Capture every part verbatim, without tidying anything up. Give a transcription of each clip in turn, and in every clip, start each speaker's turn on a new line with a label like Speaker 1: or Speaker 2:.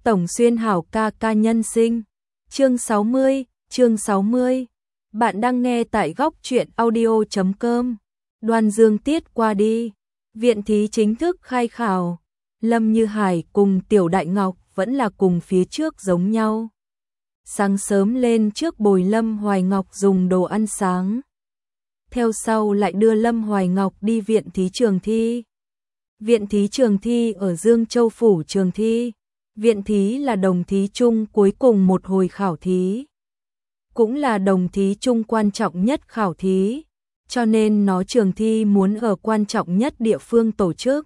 Speaker 1: Tổng Xuyên hảo ca ca nhân sinh. Chương sáu mươi, chương sáu mươi. Bạn đang nghe tại góc truyện audio chấm com. Đoan Dương tiết qua đi. Viện thí chính thức khai khảo. Lâm Như Hải cùng Tiểu Đại Ngọc vẫn là cùng phía trước giống nhau. Sáng sớm lên trước bồi Lâm Hoài Ngọc dùng đồ ăn sáng. Theo sau lại đưa Lâm Hoài Ngọc đi viện thí trường thi. Viện thí trường thi ở Dương Châu Phủ trường thi. Viện thí là đồng thí chung cuối cùng một hồi khảo thí. Cũng là đồng thí chung quan trọng nhất khảo thí, cho nên nó trường thi muốn ở quan trọng nhất địa phương tổ chức.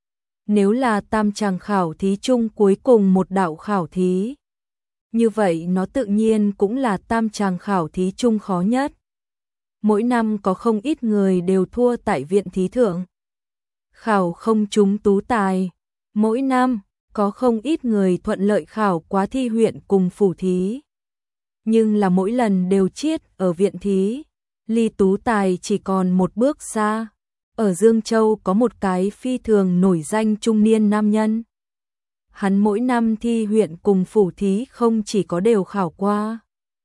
Speaker 1: Nếu là tam tràng khảo thí chung cuối cùng một đạo khảo thí, như vậy nó tự nhiên cũng là tam tràng khảo thí chung khó nhất. Mỗi năm có không ít người đều thua tại viện thí thượng. Khảo không trúng tú tài. Mỗi năm có không ít người thuận lợi khảo quá thi huyện cùng phủ thí. Nhưng là mỗi lần đều chiết ở viện thí, ly tú tài chỉ còn một bước xa. Ở Dương Châu có một cái phi thường nổi danh trung niên nam nhân. Hắn mỗi năm thi huyện cùng phủ thí không chỉ có đều khảo qua.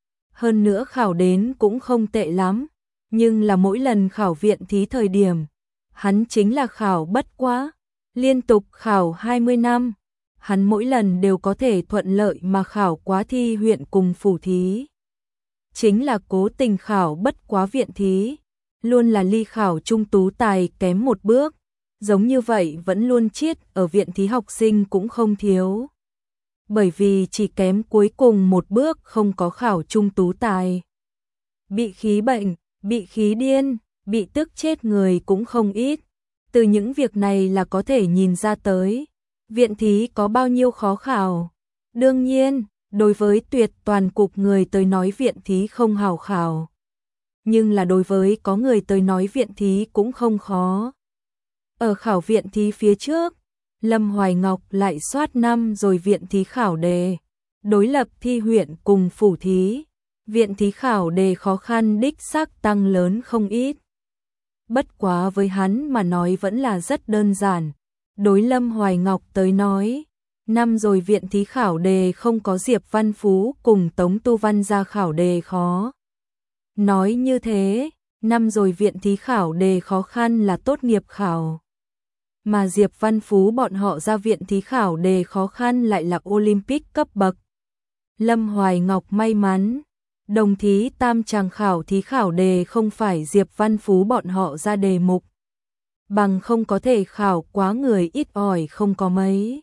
Speaker 1: Hơn nữa khảo đến cũng không tệ lắm. Nhưng là mỗi lần khảo viện thí thời điểm, hắn chính là khảo bất quá. Liên tục khảo hai mươi năm. Hắn mỗi lần đều có thể thuận lợi mà khảo quá thi huyện cùng phủ thí. Chính là cố tình khảo bất quá viện thí, luôn là ly khảo trung tú tài kém một bước, giống như vậy vẫn luôn chiết ở viện thí học sinh cũng không thiếu. Bởi vì chỉ kém cuối cùng một bước không có khảo trung tú tài. Bị khí bệnh, bị khí điên, bị tức chết người cũng không ít. Từ những việc này là có thể nhìn ra tới. Viện thí có bao nhiêu khó khảo. Đương nhiên, đối với tuyệt toàn cục người tới nói viện thí không hảo khảo. Nhưng là đối với có người tới nói viện thí cũng không khó. Ở khảo viện thí phía trước, Lâm Hoài Ngọc lại soát năm rồi viện thí khảo đề. Đối lập thi huyện cùng phủ thí, viện thí khảo đề khó khăn đích xác tăng lớn không ít. Bất quá với hắn mà nói vẫn là rất đơn giản. Đối Lâm Hoài Ngọc tới nói, năm rồi viện thí khảo đề không có Diệp Văn Phú cùng Tống Tu Văn ra khảo đề khó. Nói như thế, năm rồi viện thí khảo đề khó khăn là tốt nghiệp khảo. Mà Diệp Văn Phú bọn họ ra viện thí khảo đề khó khăn lại là Olympic cấp bậc. Lâm Hoài Ngọc may mắn, đồng thí tam tràng khảo thí khảo đề không phải Diệp Văn Phú bọn họ ra đề mục. Bằng không có thể khảo quá người ít ỏi không có mấy.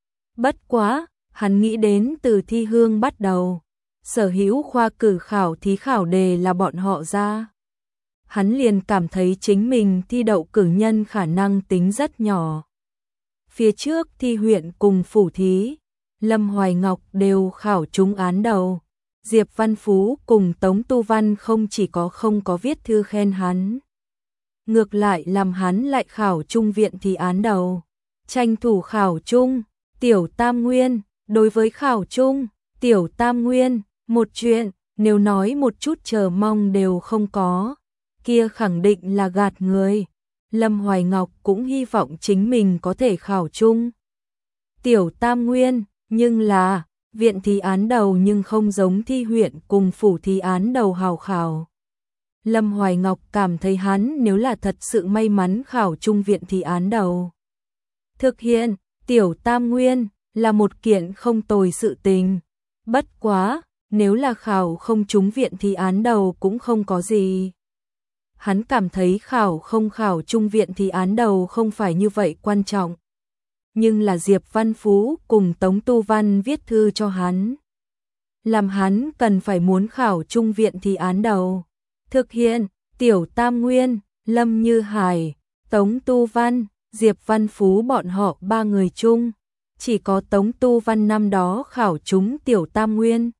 Speaker 1: Bất quá, hắn nghĩ đến từ thi hương bắt đầu, sở hữu khoa cử khảo thí khảo đề là bọn họ ra. Hắn liền cảm thấy chính mình thi đậu cử nhân khả năng tính rất nhỏ. Phía trước thi huyện cùng phủ thí, Lâm Hoài Ngọc đều khảo trúng án đầu. Diệp Văn Phú cùng Tống Tu Văn không chỉ có không có viết thư khen hắn. Ngược lại làm hắn lại khảo trung viện thì án đầu. Tranh thủ khảo trung, Tiểu Tam Nguyên, đối với khảo trung, Tiểu Tam Nguyên, một chuyện, nếu nói một chút chờ mong đều không có, kia khẳng định là gạt người. Lâm Hoài Ngọc cũng hy vọng chính mình có thể khảo trung Tiểu Tam Nguyên, nhưng là, viện thi án đầu nhưng không giống thi huyện cùng phủ thi án đầu hào khảo. Lâm Hoài Ngọc cảm thấy hắn nếu là thật sự may mắn khảo trung viện thi án đầu. Thực hiện, Tiểu Tam Nguyên, là một kiện không tồi sự tình. Bất quá, nếu là khảo không trúng viện thi án đầu cũng không có gì. Hắn cảm thấy khảo không khảo trung viện thi án đầu không phải như vậy quan trọng. Nhưng là Diệp Văn Phú cùng Tống Tu Văn viết thư cho hắn. Làm hắn cần phải muốn khảo trung viện thi án đầu. Thực hiện, Tiểu Tam Nguyên, Lâm Như Hải, Tống Tu Văn, Diệp Văn Phú bọn họ ba người chung. Chỉ có Tống Tu Văn năm đó khảo trúng Tiểu Tam Nguyên.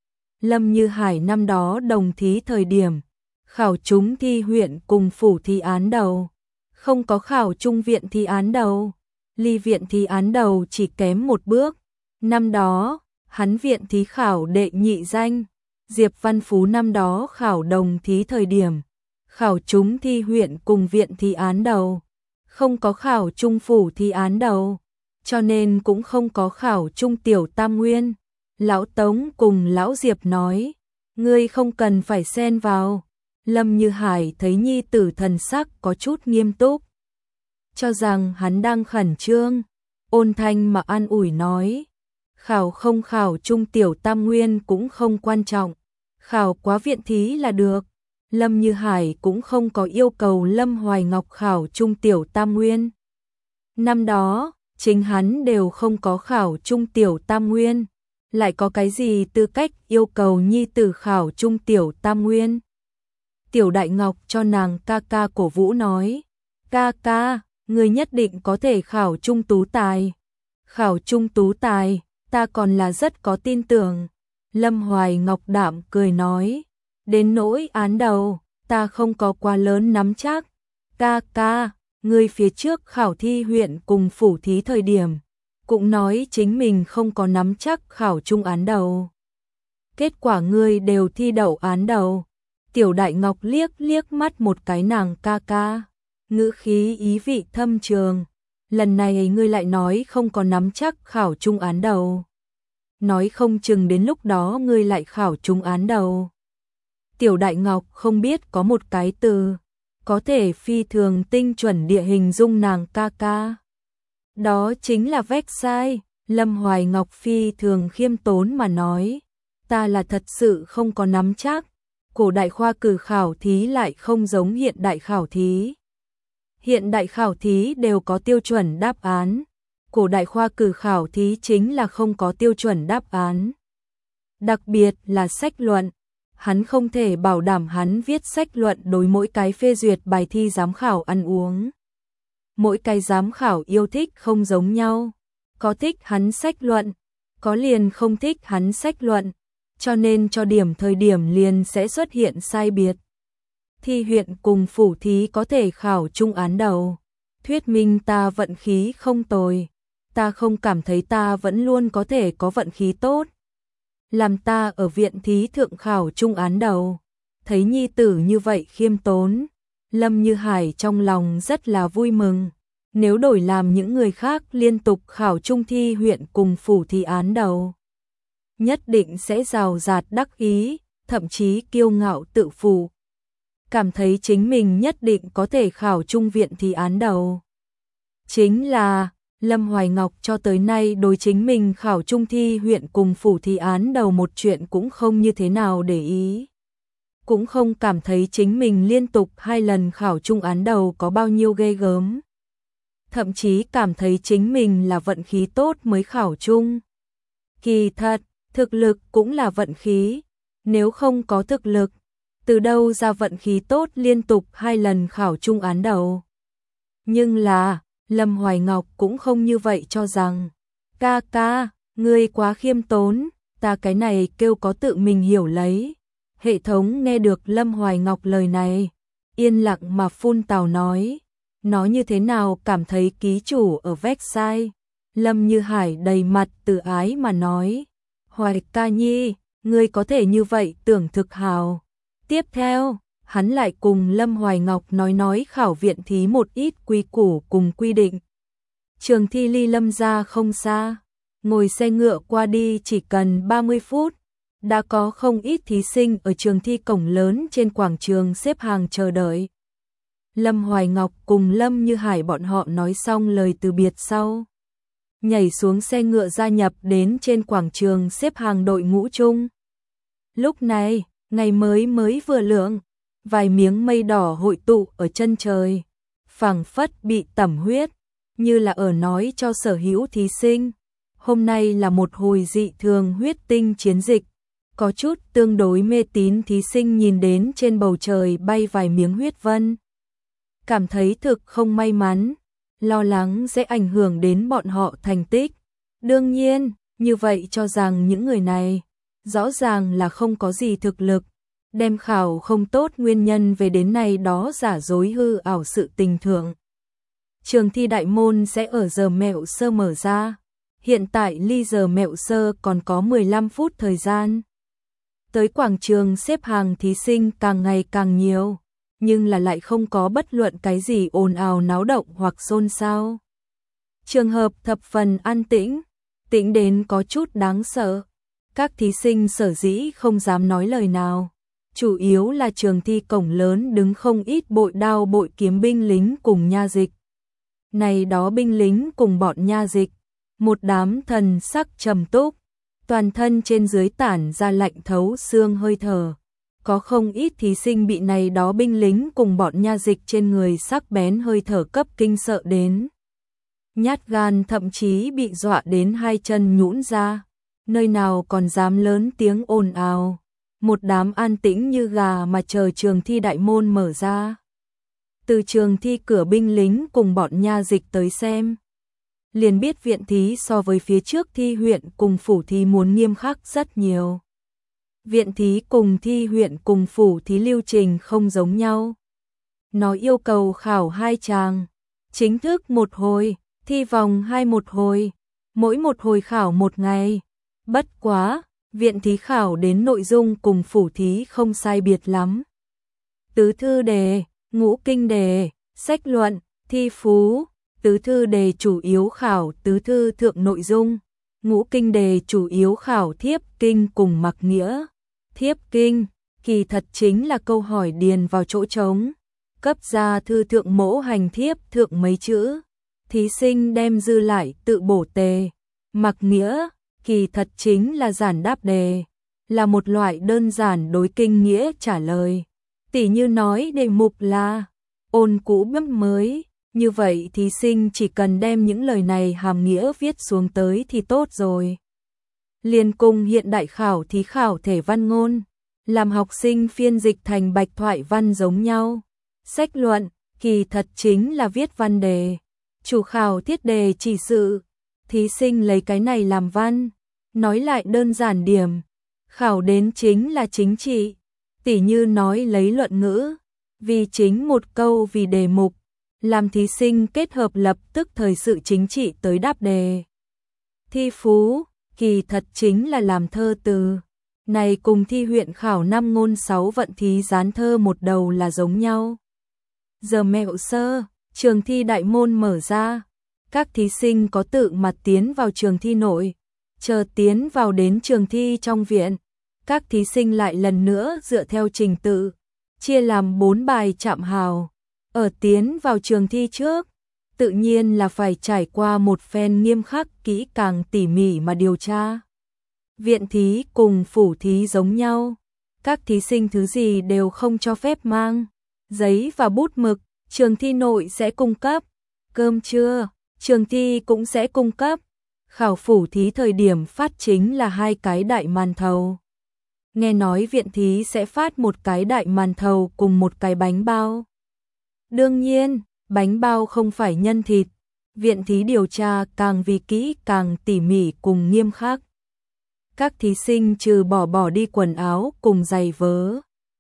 Speaker 1: Lâm Như Hải năm đó đồng thí thời điểm, khảo trúng thi huyện cùng phủ thi án đầu. Không có khảo trung viện thi án đầu. Ly viện thi án đầu chỉ kém một bước. Năm đó, hắn viện thí khảo đệ nhị danh. Diệp Văn Phú năm đó khảo đồng thí thời điểm, khảo trúng thi huyện cùng viện thi án đầu. Không có khảo trung phủ thi án đầu. cho nên cũng không có khảo trung tiểu tam nguyên. Lão Tống cùng Lão Diệp nói, ngươi không cần phải xen vào. Lâm Như Hải thấy nhi tử thần sắc có chút nghiêm túc, cho rằng hắn đang khẩn trương, ôn thanh mà an ủi nói, khảo không khảo trung tiểu tam nguyên cũng không quan trọng, khảo quá viện thí là được. Lâm Như Hải cũng không có yêu cầu Lâm Hoài Ngọc khảo trung tiểu tam nguyên. Năm đó, chính hắn đều không có khảo trung tiểu tam nguyên, lại có cái gì tư cách yêu cầu nhi tử khảo trung tiểu tam nguyên. Tiểu Đại Ngọc cho nàng ca ca cổ vũ nói, ca ca, người nhất định có thể khảo trung tú tài. Khảo trung tú tài, ta còn là rất có tin tưởng. Lâm Hoài Ngọc đạm cười nói, đến nỗi án đầu, ta không có quá lớn nắm chắc. Ca ca, người phía trước khảo thi huyện cùng phủ thí thời điểm, cũng nói chính mình không có nắm chắc khảo trung án đầu. Kết quả ngươi đều thi đậu án đầu. Tiểu Đại Ngọc liếc liếc mắt một cái nàng ca ca, ngữ khí ý vị thâm trường. Lần này ngươi lại nói không có nắm chắc khảo trung án đầu. Nói không chừng đến lúc đó ngươi lại khảo trung án đầu. Tiểu Đại Ngọc không biết có một cái từ, có thể phi thường tinh chuẩn địa hình dung nàng ca ca. Đó chính là vách sai. Lâm Hoài Ngọc phi thường khiêm tốn mà nói, ta là thật sự không có nắm chắc. Cổ đại khoa cử khảo thí lại không giống hiện đại khảo thí. Hiện đại khảo thí đều có tiêu chuẩn đáp án. Cổ đại khoa cử khảo thí chính là không có tiêu chuẩn đáp án. Đặc biệt là sách luận. Hắn không thể bảo đảm hắn viết sách luận đối mỗi cái phê duyệt bài thi giám khảo ăn uống. Mỗi cái giám khảo yêu thích không giống nhau. Có thích hắn sách luận, có liền không thích hắn sách luận. Cho nên cho điểm thời điểm liền sẽ xuất hiện sai biệt. Thi huyện cùng phủ thí có thể khảo trung án đầu. Thuyết minh ta vận khí không tồi. Ta không cảm thấy ta vẫn luôn có thể có vận khí tốt. Làm ta ở viện thí thượng khảo trung án đầu. Thấy nhi tử như vậy khiêm tốn, Lâm Như Hải trong lòng rất là vui mừng. Nếu đổi làm những người khác liên tục khảo trung thi huyện cùng phủ thí án đầu, nhất định sẽ rào rạt đắc ý, thậm chí kiêu ngạo tự phụ. Cảm thấy chính mình nhất định có thể khảo trung viện thi án đầu. Chính là, Lâm Hoài Ngọc cho tới nay đối chính mình khảo trung thi huyện cùng phủ thi án đầu một chuyện cũng không như thế nào để ý. Cũng không cảm thấy chính mình liên tục hai lần khảo trung án đầu có bao nhiêu ghê gớm. Thậm chí cảm thấy chính mình là vận khí tốt mới khảo trung. Kỳ thật, thực lực cũng là vận khí. Nếu không có thực lực, từ đâu ra vận khí tốt liên tục hai lần khảo trung án đầu. Nhưng là, Lâm Hoài Ngọc cũng không như vậy cho rằng. Ca ca, ngươi quá khiêm tốn, ta cái này kêu có tự mình hiểu lấy. Hệ thống nghe được Lâm Hoài Ngọc lời này, yên lặng mà phun tào nói. Nó như thế nào cảm thấy ký chủ ở vách sai. Lâm Như Hải đầy mặt từ ái mà nói. Hoài ca nhi, ngươi có thể như vậy tưởng thực hào. Tiếp theo, hắn lại cùng Lâm Hoài Ngọc nói nói khảo viện thí một ít quy củ cùng quy định. Trường thi ly Lâm gia không xa, ngồi xe ngựa qua đi chỉ cần ba mươi phút. Đã có không ít thí sinh ở trường thi cổng lớn trên quảng trường xếp hàng chờ đợi. Lâm Hoài Ngọc cùng Lâm Như Hải bọn họ nói xong lời từ biệt sau, nhảy xuống xe ngựa gia nhập đến trên quảng trường xếp hàng đội ngũ chung. Lúc này, ngày mới mới vừa lượng, vài miếng mây đỏ hội tụ ở chân trời, phảng phất bị tẩm huyết, như là ở nói cho sở hữu thí sinh, hôm nay là một hồi dị thường huyết tinh chiến dịch. Có chút tương đối mê tín thí sinh nhìn đến trên bầu trời bay vài miếng huyết vân, cảm thấy thực không may mắn, lo lắng sẽ ảnh hưởng đến bọn họ thành tích. Đương nhiên, như vậy cho rằng những người này rõ ràng là không có gì thực lực, đem khảo không tốt nguyên nhân về đến này đó giả dối hư ảo sự tình thượng. Trường thi đại môn sẽ ở giờ mẹo sơ mở ra, hiện tại ly giờ mẹo sơ còn có mười lăm phút thời gian. Tới quảng trường xếp hàng thí sinh càng ngày càng nhiều, nhưng là lại không có bất luận cái gì ồn ào náo động hoặc xôn xao. Trường hợp thập phần an tĩnh, tĩnh đến có chút đáng sợ. Các thí sinh sở dĩ không dám nói lời nào. Chủ yếu là trường thi cổng lớn đứng không ít bội đao bội kiếm binh lính cùng nha dịch. Này đó binh lính cùng bọn nha dịch, một đám thần sắc trầm túc, toàn thân trên dưới tản ra lạnh thấu xương hơi thở. Có không ít thí sinh bị này đó binh lính cùng bọn nha dịch trên người sắc bén hơi thở cấp kinh sợ đến. Nhát gan thậm chí bị dọa đến hai chân nhũn ra, nơi nào còn dám lớn tiếng ồn ào. Một đám an tĩnh như gà mà chờ trường thi đại môn mở ra. Từ trường thi cửa binh lính cùng bọn nha dịch tới xem. Liền biết viện thí so với phía trước thi huyện cùng phủ thí muốn nghiêm khắc rất nhiều. Viện thí cùng thi huyện cùng phủ thí lưu trình không giống nhau. Nó yêu cầu khảo hai tràng, chính thức một hồi, thi vòng hai một hồi, mỗi một hồi khảo một ngày. Bất quá, viện thí khảo đến nội dung cùng phủ thí không sai biệt lắm. Tứ thư đề, ngũ kinh đề, sách luận, thi phú. Tứ thư đề chủ yếu khảo tứ thư thượng nội dung, ngũ kinh đề chủ yếu khảo thiếp kinh cùng mặc nghĩa. Thiếp kinh, kỳ thật chính là câu hỏi điền vào chỗ trống, cấp ra thư thượng mẫu hành thiếp thượng mấy chữ, thí sinh đem dư lại tự bổ tề. Mặc nghĩa, kỳ thật chính là giản đáp đề, là một loại đơn giản đối kinh nghĩa trả lời. Tỉ như nói đề mục là ôn cũ bấp mới, như vậy thí sinh chỉ cần đem những lời này hàm nghĩa viết xuống tới thì tốt rồi. Liên cùng hiện đại khảo thí khảo thể văn ngôn, làm học sinh phiên dịch thành bạch thoại văn giống nhau. Sách luận, kỳ thật chính là viết văn đề, chủ khảo thiết đề chỉ sự, thí sinh lấy cái này làm văn. Nói lại đơn giản điểm, khảo đến chính là chính trị, tỉ như nói lấy luận ngữ, vì chính một câu vì đề mục, làm thí sinh kết hợp lập tức thời sự chính trị tới đáp đề. Thi phú, kỳ thật chính là làm thơ từ, này cùng thi huyện khảo năm ngôn sáu vận thí dán thơ một đầu là giống nhau. Giờ mẹo sơ, trường thi đại môn mở ra, các thí sinh có tự mặt tiến vào trường thi nội, chờ tiến vào đến trường thi trong viện, các thí sinh lại lần nữa dựa theo trình tự, chia làm bốn bài chạm hào. Ở tiến vào trường thi trước, tự nhiên là phải trải qua một phen nghiêm khắc kỹ càng tỉ mỉ mà điều tra. Viện thí cùng phủ thí giống nhau, các thí sinh thứ gì đều không cho phép mang, giấy và bút mực, trường thi nội sẽ cung cấp, cơm trưa, trường thi cũng sẽ cung cấp. Khảo phủ thí thời điểm phát chính là hai cái đại màn thầu. Nghe nói viện thí sẽ phát một cái đại màn thầu cùng một cái bánh bao. Đương nhiên, bánh bao không phải nhân thịt, viện thí điều tra càng vì kỹ càng tỉ mỉ cùng nghiêm khắc. Các thí sinh trừ bỏ bỏ đi quần áo cùng giày vớ,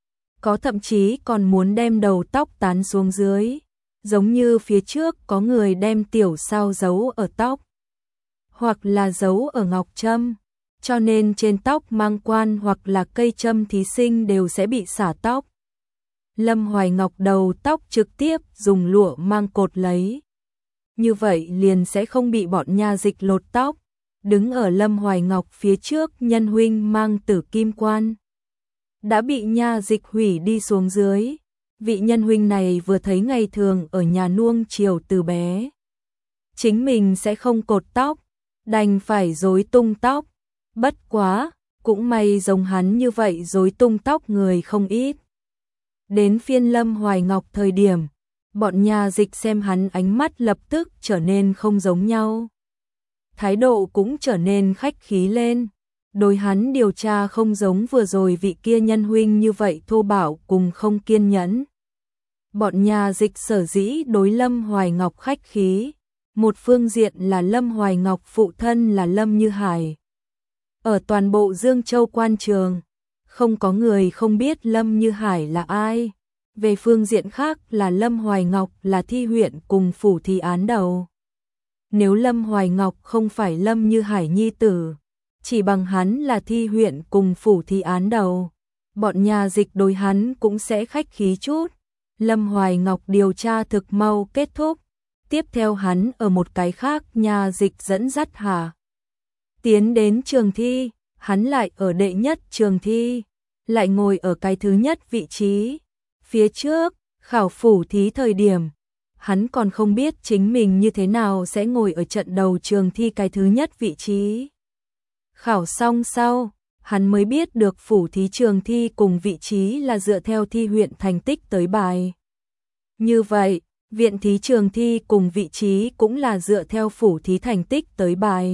Speaker 1: có thậm chí còn muốn đem đầu tóc tán xuống dưới, giống như phía trước có người đem tiểu sao giấu ở tóc, hoặc là giấu ở ngọc trâm, cho nên trên tóc mang quan hoặc là cây trâm thí sinh đều sẽ bị xả tóc. Lâm Hoài Ngọc đầu tóc trực tiếp dùng lụa mang cột lấy. Như vậy liền sẽ không bị bọn nha dịch lột tóc. Đứng ở Lâm Hoài Ngọc phía trước nhân huynh mang tử kim quan, đã bị nha dịch hủy đi xuống dưới. Vị nhân huynh này vừa thấy ngày thường ở nhà nuông chiều từ bé, chính mình sẽ không cột tóc, đành phải rối tung tóc. Bất quá, cũng may giống hắn như vậy rối tung tóc người không ít. Đến phiên Lâm Hoài Ngọc thời điểm, bọn nhà dịch xem hắn ánh mắt lập tức trở nên không giống nhau. Thái độ cũng trở nên khách khí lên, đối hắn điều tra không giống vừa rồi vị kia nhân huynh như vậy thô bạo cùng không kiên nhẫn. Bọn nhà dịch sở dĩ đối Lâm Hoài Ngọc khách khí, một phương diện là Lâm Hoài Ngọc phụ thân là Lâm Như Hải. Ở toàn bộ Dương Châu quan trường, không có người không biết Lâm Như Hải là ai. Về phương diện khác là Lâm Hoài Ngọc là thi huyện cùng phủ thi án đầu. Nếu Lâm Hoài Ngọc không phải Lâm Như Hải nhi tử, chỉ bằng hắn là thi huyện cùng phủ thi án đầu, bọn nhà dịch đối hắn cũng sẽ khách khí chút. Lâm Hoài Ngọc điều tra thực mau kết thúc, Tiếp theo hắn ở một cái khác nhà dịch dẫn dắt Hà tiến đến trường thi, hắn lại ở đệ nhất trường thi, lại ngồi ở cái thứ nhất vị trí. Phía trước, khảo phủ thí thời điểm, hắn còn không biết chính mình như thế nào sẽ ngồi ở trận đầu trường thi cái thứ nhất vị trí. Khảo xong sau, hắn mới biết được phủ thí trường thi cùng vị trí là dựa theo thi huyện thành tích tới bài. Như vậy, viện thí trường thi cùng vị trí cũng là dựa theo phủ thí thành tích tới bài.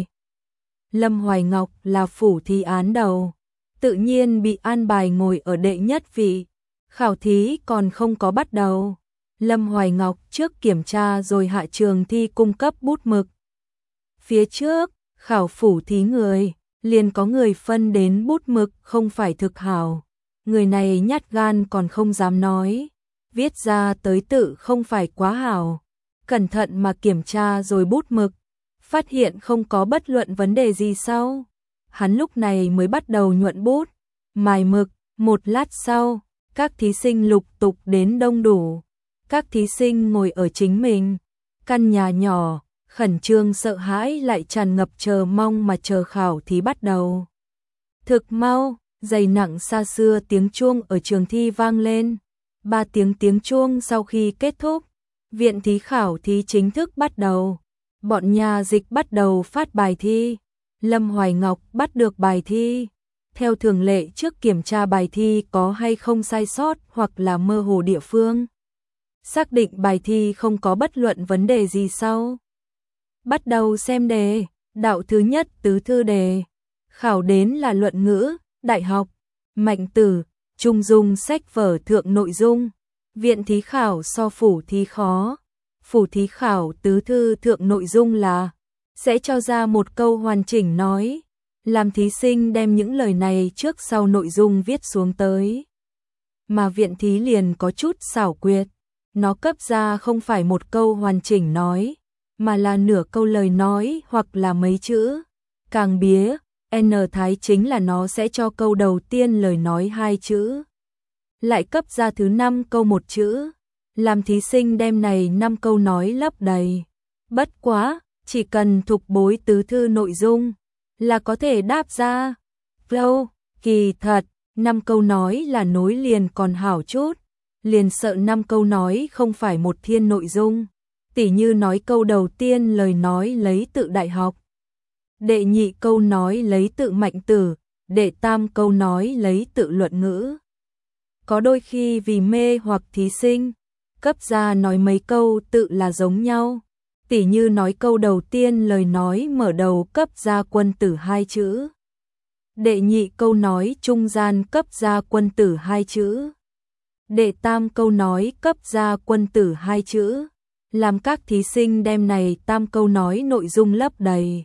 Speaker 1: Lâm Hoài Ngọc là phủ thí án đầu, tự nhiên bị an bài ngồi ở đệ nhất vị. Khảo thí còn không có bắt đầu. Lâm Hoài Ngọc trước kiểm tra rồi hạ trường thi cung cấp bút mực. Phía trước, khảo phủ thí người, liền có người phân đến bút mực không phải thực hảo. Người này nhát gan còn không dám nói, viết ra tới tự không phải quá hảo. Cẩn thận mà kiểm tra rồi bút mực, phát hiện không có bất luận vấn đề gì sau. Hắn lúc này mới bắt đầu nhuận bút, mài mực. Một lát sau, các thí sinh lục tục đến đông đủ. Các thí sinh ngồi ở chính mình căn nhà nhỏ, khẩn trương sợ hãi lại tràn ngập chờ mong mà chờ khảo thí bắt đầu. Thực mau, dày nặng xa xưa tiếng chuông ở trường thi vang lên. Ba tiếng tiếng chuông sau khi kết thúc, viện thí khảo thí chính thức bắt đầu. Bọn nhà dịch bắt đầu phát bài thi. Lâm Hoài Ngọc bắt được bài thi. Theo thường lệ trước kiểm tra bài thi có hay không sai sót hoặc là mơ hồ địa phương. Xác định bài thi không có bất luận vấn đề gì sau. Bắt đầu xem đề, đạo thứ nhất tứ thư đề. Khảo đến là luận ngữ, đại học, mạnh tử, trung dung sách vở thượng nội dung. Viện thí khảo so phủ thí khó. Phủ thí khảo tứ thư thượng nội dung là sẽ cho ra một câu hoàn chỉnh nói, làm thí sinh đem những lời này trước sau nội dung viết xuống tới. Mà viện thí liền có chút xảo quyệt, nó cấp ra không phải một câu hoàn chỉnh nói, mà là nửa câu lời nói hoặc là mấy chữ. Càng bía, N thái chính là nó sẽ cho câu đầu tiên lời nói hai chữ, lại cấp ra thứ năm câu một chữ, làm thí sinh đem này năm câu nói lấp đầy. Bất quá, chỉ cần thục bối tứ thư nội dung là có thể đáp ra. Đâu, kỳ thật, năm câu nói là nối liền còn hảo chút, liền sợ năm câu nói không phải một thiên nội dung. Tỉ như nói câu đầu tiên lời nói lấy tự đại học, đệ nhị câu nói lấy tự mạnh tử, đệ tam câu nói lấy tự luận ngữ. Có đôi khi vì mê hoặc thí sinh, cấp ra nói mấy câu tự là giống nhau. Tỉ như nói câu đầu tiên lời nói mở đầu cấp ra quân tử hai chữ. Đệ nhị câu nói trung gian cấp ra quân tử hai chữ. Đệ tam câu nói cấp ra quân tử hai chữ. Làm các thí sinh đem này tam câu nói nội dung lấp đầy.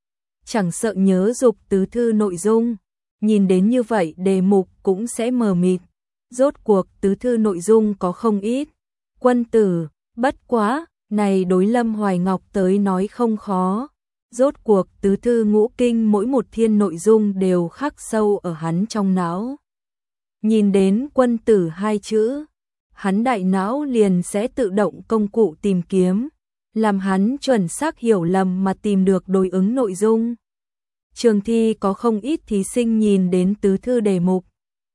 Speaker 1: Chẳng sợ nhớ dục tứ thư nội dung, nhìn đến như vậy đề mục cũng sẽ mờ mịt. Rốt cuộc tứ thư nội dung có không ít. Quân tử, bất quá, này đối Lâm Hoài Ngọc tới nói không khó. Rốt cuộc tứ thư ngũ kinh mỗi một thiên nội dung đều khắc sâu ở hắn trong não. Nhìn đến quân tử hai chữ, hắn đại não liền sẽ tự động công cụ tìm kiếm, làm hắn chuẩn xác hiểu lầm mà tìm được đối ứng nội dung. Trường thi có không ít thí sinh nhìn đến tứ thư đề mục.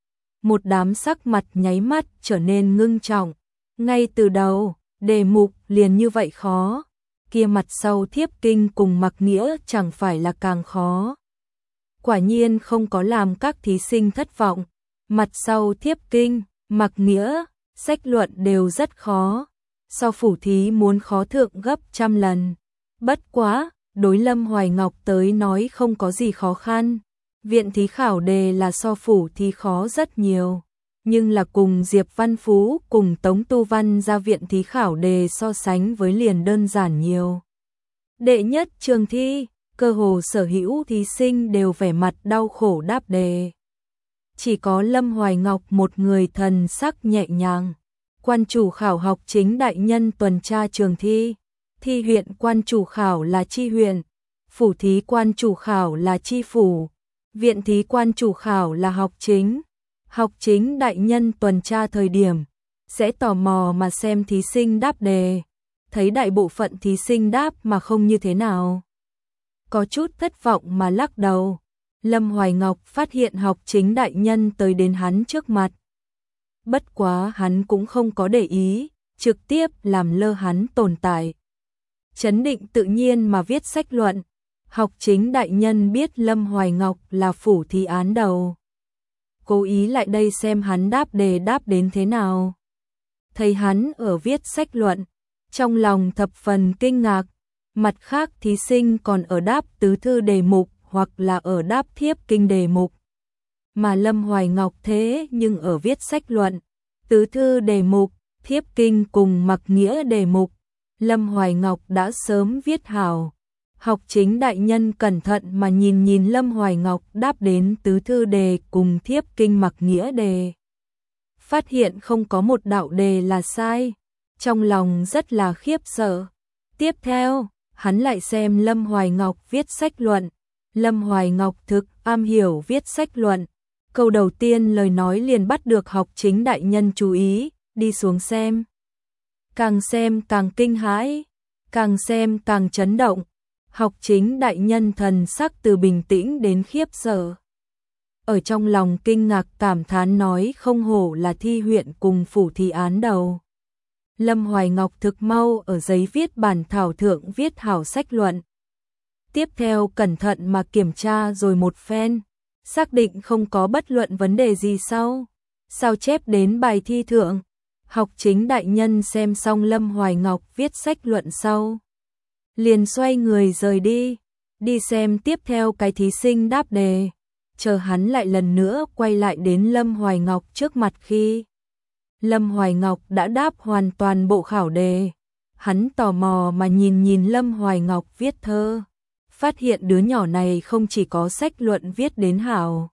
Speaker 1: Một đám sắc mặt nháy mắt trở nên ngưng trọng. Ngay từ đầu, đề mục liền như vậy khó, kia mặt sau thiếp kinh cùng mặc nghĩa chẳng phải là càng khó. Quả nhiên không có làm các thí sinh thất vọng, mặt sau thiếp kinh, mặc nghĩa, sách luận đều rất khó, so phủ thí muốn khó thượng gấp trăm lần. Bất quá, đối Lâm Hoài Ngọc tới nói không có gì khó khăn, viện thí khảo đề là so phủ thí khó rất nhiều. Nhưng là cùng Diệp Văn Phú cùng Tống Tu Văn ra viện thí khảo đề so sánh với liền đơn giản nhiều. Đệ nhất trường thi, cơ hồ sở hữu thí sinh đều vẻ mặt đau khổ đáp đề. Chỉ có Lâm Hoài Ngọc một người thần sắc nhẹ nhàng. Quan chủ khảo học chính đại nhân tuần tra trường thi. Thi huyện quan chủ khảo là chi huyện. Phủ thí quan chủ khảo là chi phủ. Viện thí quan chủ khảo là học chính. Học chính đại nhân tuần tra thời điểm, sẽ tò mò mà xem thí sinh đáp đề. thấy đại bộ phận thí sinh đáp mà không như thế nào. Có chút thất vọng mà lắc đầu. Lâm Hoài Ngọc phát hiện học chính đại nhân tới đến hắn trước mặt. Bất quá hắn cũng không có để ý, trực tiếp làm lơ hắn tồn tại. Chấn định tự nhiên mà viết sách luận. Học chính đại nhân biết Lâm Hoài Ngọc là phủ thí án đầu. Cố ý lại đây xem hắn đáp đề đáp đến thế nào. Thấy hắn ở viết sách luận, trong lòng thập phần kinh ngạc. Mặt khác thí sinh còn ở đáp tứ thư đề mục hoặc là ở đáp thiếp kinh đề mục. Mà Lâm Hoài Ngọc thế nhưng ở viết sách luận, tứ thư đề mục, thiếp kinh cùng mặc nghĩa đề mục. Lâm Hoài Ngọc đã sớm viết hảo. Học chính đại nhân cẩn thận mà nhìn nhìn Lâm Hoài Ngọc đáp đến tứ thư đề cùng thiếp kinh mặc nghĩa đề. Phát hiện không có một đạo đề là sai. Trong lòng rất là khiếp sợ. Tiếp theo, hắn lại xem Lâm Hoài Ngọc viết sách luận. Lâm Hoài Ngọc thực am hiểu viết sách luận. Câu đầu tiên lời nói liền bắt được học chính đại nhân chú ý, đi xuống xem. Càng xem càng kinh hãi, càng xem càng chấn động. Học chính đại nhân thần sắc từ bình tĩnh đến khiếp sợ. Ở trong lòng kinh ngạc cảm thán nói không hổ là thi huyện cùng phủ thi án đầu. Lâm Hoài Ngọc thực mau ở giấy viết bản thảo thượng viết hảo sách luận. Tiếp theo cẩn thận mà kiểm tra rồi một phen, xác định không có bất luận vấn đề gì sau. Sao chép đến bài thi thượng, học chính đại nhân xem xong Lâm Hoài Ngọc viết sách luận sau. Liền xoay người rời đi, đi xem tiếp theo cái thí sinh đáp đề. Chờ hắn lại lần nữa quay lại đến Lâm Hoài Ngọc trước mặt khi Lâm Hoài Ngọc đã đáp hoàn toàn bộ khảo đề. Hắn tò mò mà nhìn nhìn Lâm Hoài Ngọc viết thơ. Phát hiện đứa nhỏ này không chỉ có sách luận viết đến hảo,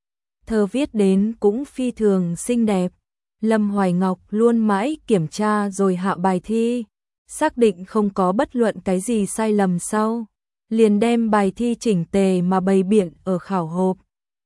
Speaker 1: thơ viết đến cũng phi thường xinh đẹp. Lâm Hoài Ngọc luôn mãi kiểm tra rồi hạ bài thi, xác định không có bất luận cái gì sai lầm sau, liền đem bài thi chỉnh tề mà bày biện ở khảo hộp.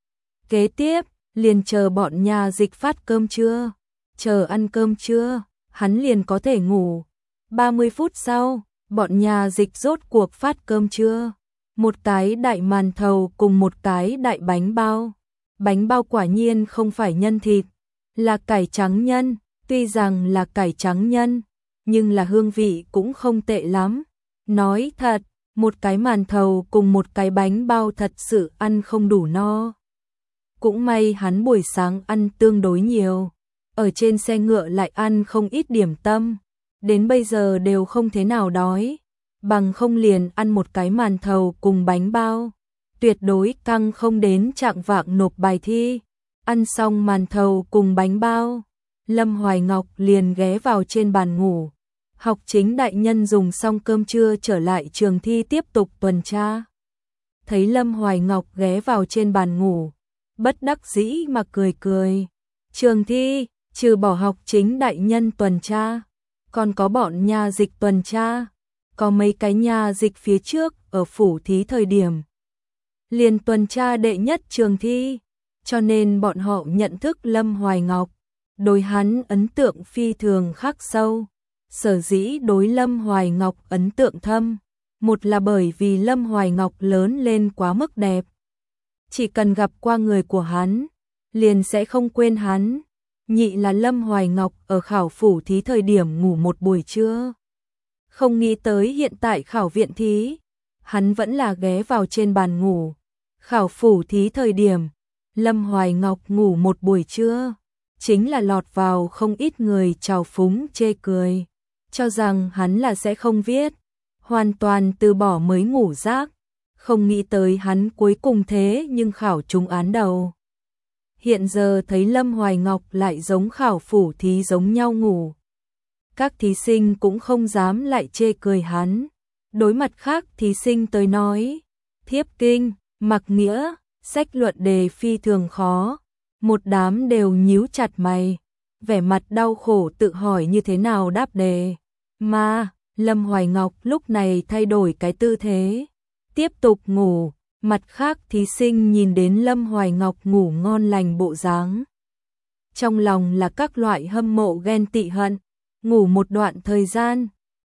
Speaker 1: Kế tiếp, liền chờ bọn nhà dịch phát cơm trưa, chờ ăn cơm trưa, hắn liền có thể ngủ. ba mươi phút sau, bọn nhà dịch rốt cuộc phát cơm trưa. Một cái đại màn thầu cùng một cái đại bánh bao. Bánh bao quả nhiên không phải nhân thịt, là cải trắng nhân. Tuy rằng là cải trắng nhân, nhưng là hương vị cũng không tệ lắm. Nói thật, một cái màn thầu cùng một cái bánh bao thật sự ăn không đủ no. Cũng may hắn buổi sáng ăn tương đối nhiều, ở trên xe ngựa lại ăn không ít điểm tâm, đến bây giờ đều không thế nào đói, bằng không liền ăn một cái màn thầu cùng bánh bao, tuyệt đối căng không đến trạng vạng nộp bài thi. Ăn xong màn thầu cùng bánh bao, Lâm Hoài Ngọc liền ghé vào trên bàn ngủ. Học chính đại nhân dùng xong cơm trưa trở lại trường thi tiếp tục tuần tra. Thấy Lâm Hoài Ngọc ghé vào trên bàn ngủ, bất đắc dĩ mà cười cười. Trường thi, trừ bỏ học chính đại nhân tuần tra, còn có bọn nhà dịch tuần tra. Có mấy cái nhà dịch phía trước ở phủ thí thời điểm liền tuần tra đệ nhất trường thi, cho nên bọn họ nhận thức Lâm Hoài Ngọc, đối hắn ấn tượng phi thường khắc sâu. Sở dĩ đối Lâm Hoài Ngọc ấn tượng thâm, một là bởi vì Lâm Hoài Ngọc lớn lên quá mức đẹp, chỉ cần gặp qua người của hắn, liền sẽ không quên hắn. Nhị là Lâm Hoài Ngọc ở khảo phủ thí thời điểm ngủ một buổi trưa. Không nghĩ tới hiện tại khảo viện thí, hắn vẫn là ghé vào trên bàn ngủ. Khảo phủ thí thời điểm, Lâm Hoài Ngọc ngủ một buổi trưa, chính là lọt vào không ít người trào phúng chê cười, cho rằng hắn là sẽ không viết, hoàn toàn từ bỏ mới ngủ rác. Không nghĩ tới hắn cuối cùng thế nhưng khảo trúng án đầu. Hiện giờ thấy Lâm Hoài Ngọc lại giống khảo phủ thí giống nhau ngủ, các thí sinh cũng không dám lại chê cười hắn. Đối mặt khác thí sinh tới nói, thiếp kinh, mặc nghĩa, sách luận đề phi thường khó, một đám đều nhíu chặt mày, vẻ mặt đau khổ tự hỏi như thế nào đáp đề. Mà, Lâm Hoài Ngọc lúc này thay đổi cái tư thế, tiếp tục ngủ. Mặt khác thí sinh nhìn đến Lâm Hoài Ngọc ngủ ngon lành bộ dáng, trong lòng là các loại hâm mộ ghen tị hận. Ngủ một đoạn thời gian,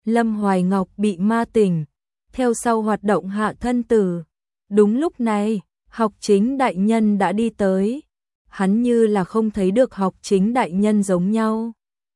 Speaker 1: Lâm Hoài Ngọc bị ma tỉnh, theo sau hoạt động hạ thân tử. Đúng lúc này, Học Chính đại nhân đã đi tới. Hắn như là không thấy được Học Chính đại nhân giống nhau.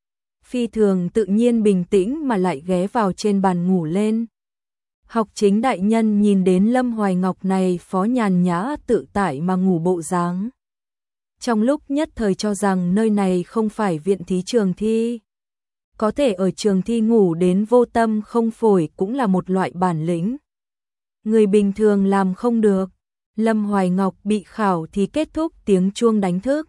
Speaker 1: Phi thường tự nhiên bình tĩnh mà lại ghé vào trên bàn ngủ lên. Học Chính đại nhân nhìn đến Lâm Hoài Ngọc này phó nhàn nhã tự tại mà ngủ bộ dáng. Trong lúc nhất thời cho rằng nơi này không phải viện thí trường thi. Có thể ở trường thi ngủ đến vô tâm không phổi cũng là một loại bản lĩnh. Người bình thường làm không được. Lâm Hoài Ngọc bị khảo thì kết thúc tiếng chuông đánh thức.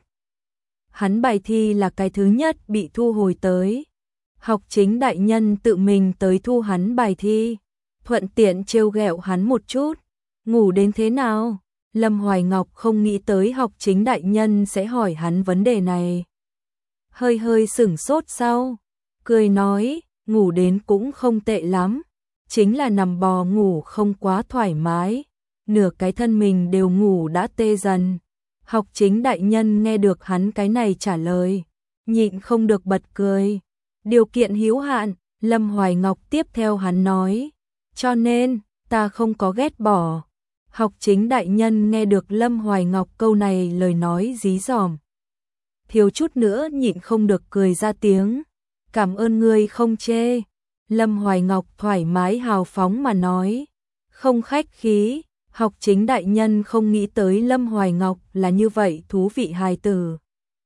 Speaker 1: Hắn bài thi là cái thứ nhất bị thu hồi tới. Học Chính đại nhân tự mình tới thu hắn bài thi, thuận tiện trêu ghẹo hắn một chút. Ngủ đến thế nào? Lâm Hoài Ngọc không nghĩ tới Học Chính đại nhân sẽ hỏi hắn vấn đề này. Hơi hơi sửng sốt sau, cười nói, ngủ đến cũng không tệ lắm, chính là nằm bò ngủ không quá thoải mái, nửa cái thân mình đều ngủ đã tê dần. Học Chính đại nhân nghe được hắn cái này trả lời, nhịn không được bật cười. Điều kiện hữu hạn, Lâm Hoài Ngọc tiếp theo hắn nói, cho nên, ta không có ghét bỏ. Học Chính đại nhân nghe được Lâm Hoài Ngọc câu này lời nói dí dỏm, thiếu chút nữa nhịn không được cười ra tiếng. Cảm ơn ngươi không chê. Lâm Hoài Ngọc thoải mái hào phóng mà nói, không khách khí. Học Chính đại nhân không nghĩ tới Lâm Hoài Ngọc là như vậy thú vị hài tử.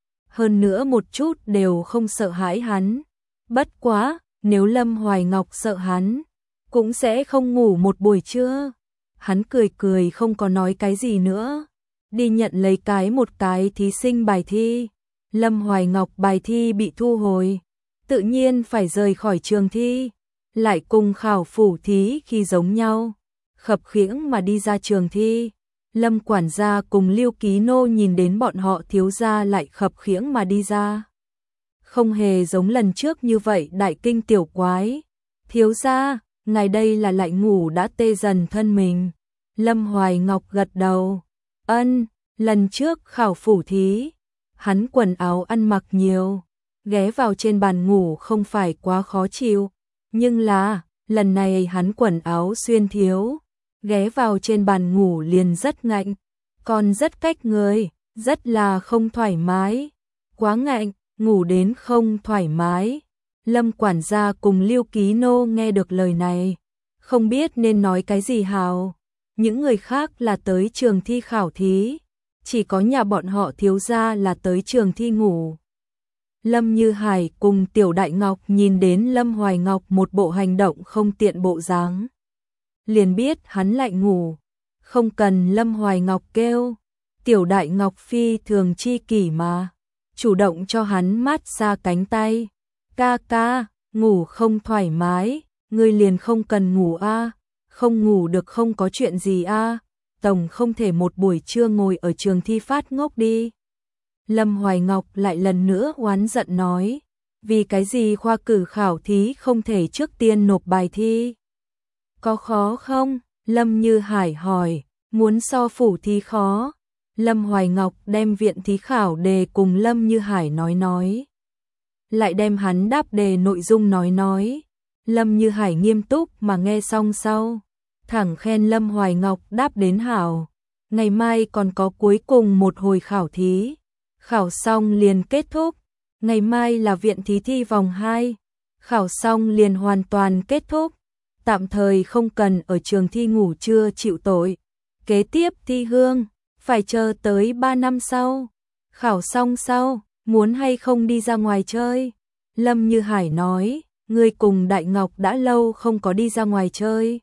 Speaker 1: Hơn nữa một chút đều không sợ hãi hắn. Bất quá, nếu Lâm Hoài Ngọc sợ hắn, cũng sẽ không ngủ một buổi trưa. Hắn cười cười không có nói cái gì nữa. Đi nhận lấy cái một cái thí sinh bài thi. Lâm Hoài Ngọc bài thi bị thu hồi, tự nhiên phải rời khỏi trường thi. Lại cùng khảo phủ thí khi giống nhau, khập khiễng mà đi ra trường thi. Lâm quản gia cùng Lưu Ký Nô nhìn đến bọn họ thiếu gia lại khập khiễng mà đi ra. Không hề giống lần trước như vậy đại kinh tiểu quái. Thiếu gia, ngài đây là lại ngủ đã tê dần thân mình. Lâm Hoài Ngọc gật đầu. Ân, lần trước khảo phủ thí, hắn quần áo ăn mặc nhiều, ghé vào trên bàn ngủ không phải quá khó chịu. Nhưng là, lần này hắn quần áo xuyên thiếu, ghé vào trên bàn ngủ liền rất ngạnh, còn rất cách người, rất là không thoải mái. Quá ngạnh, ngủ đến không thoải mái. Lâm quản gia cùng Lưu Ký Nô nghe được lời này, không biết nên nói cái gì hào. Những người khác là tới trường thi khảo thí, chỉ có nhà bọn họ thiếu gia là tới trường thi ngủ. Lâm Như Hải cùng Tiểu Đại Ngọc nhìn đến Lâm Hoài Ngọc một bộ hành động không tiện bộ dáng, liền biết hắn lại ngủ. Không cần Lâm Hoài Ngọc kêu, Tiểu Đại Ngọc phi thường chi kỷ mà, chủ động cho hắn mát xa cánh tay. Ca ca, ngủ không thoải mái, ngươi liền không cần ngủ a, không ngủ được không có chuyện gì a, tổng không thể một buổi trưa ngồi ở trường thi phát ngốc đi. Lâm Hoài Ngọc lại lần nữa oán giận nói, vì cái gì khoa cử khảo thí không thể trước tiên nộp bài thi? Có khó không? Lâm Như Hải hỏi, muốn so phủ thí khó. Lâm Hoài Ngọc đem viện thí khảo đề cùng Lâm Như Hải nói nói, lại đem hắn đáp đề nội dung nói nói. Lâm Như Hải nghiêm túc mà nghe xong sau, thẳng khen Lâm Hoài Ngọc đáp đến hảo. Ngày mai còn có cuối cùng một hồi khảo thí, khảo xong liền kết thúc. Ngày mai là viện thí thi vòng hai, khảo xong liền hoàn toàn kết thúc. Tạm thời không cần ở trường thi ngủ trưa chịu tội. Kế tiếp thi hương, phải chờ tới ba năm sau. Khảo xong sau, muốn hay không đi ra ngoài chơi? Lâm Như Hải nói, ngươi cùng Đại Ngọc đã lâu không có đi ra ngoài chơi.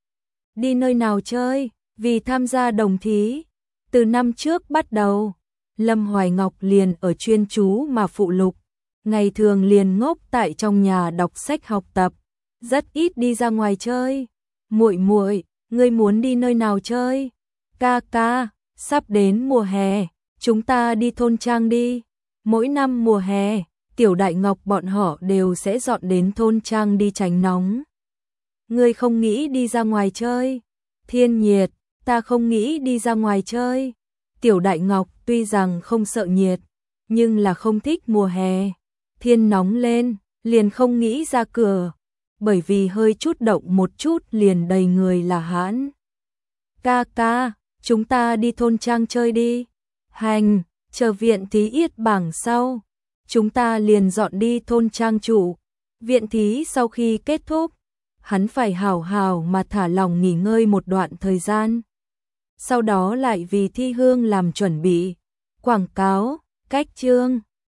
Speaker 1: Đi nơi nào chơi? Vì tham gia đồng thí. Từ năm trước bắt đầu, Lâm Hoài Ngọc liền ở chuyên chú mà phụ lục. Ngày thường liền ngốc tại trong nhà đọc sách học tập, rất ít đi ra ngoài chơi. Muội muội, ngươi muốn đi nơi nào chơi? Ca ca, sắp đến mùa hè, chúng ta đi thôn trang đi. Mỗi năm mùa hè, Tiểu Đại Ngọc bọn họ đều sẽ dọn đến thôn trang đi tránh nóng. Ngươi không nghĩ đi ra ngoài chơi? Thiên nhiệt, ta không nghĩ đi ra ngoài chơi. Tiểu Đại Ngọc tuy rằng không sợ nhiệt, nhưng là không thích mùa hè. Thiên nóng lên, liền không nghĩ ra cửa. bởi vì hơi chút động một chút liền đầy người là hãn. Ca ca, chúng ta đi thôn trang chơi đi. Hành, chờ viện thí yết bảng sau, chúng ta liền dọn đi thôn trang chủ. Viện thí sau khi kết thúc, hắn phải hào hào mà thả lòng nghỉ ngơi một đoạn thời gian. Sau đó lại vì thi hương làm chuẩn bị. Quảng cáo, cách chương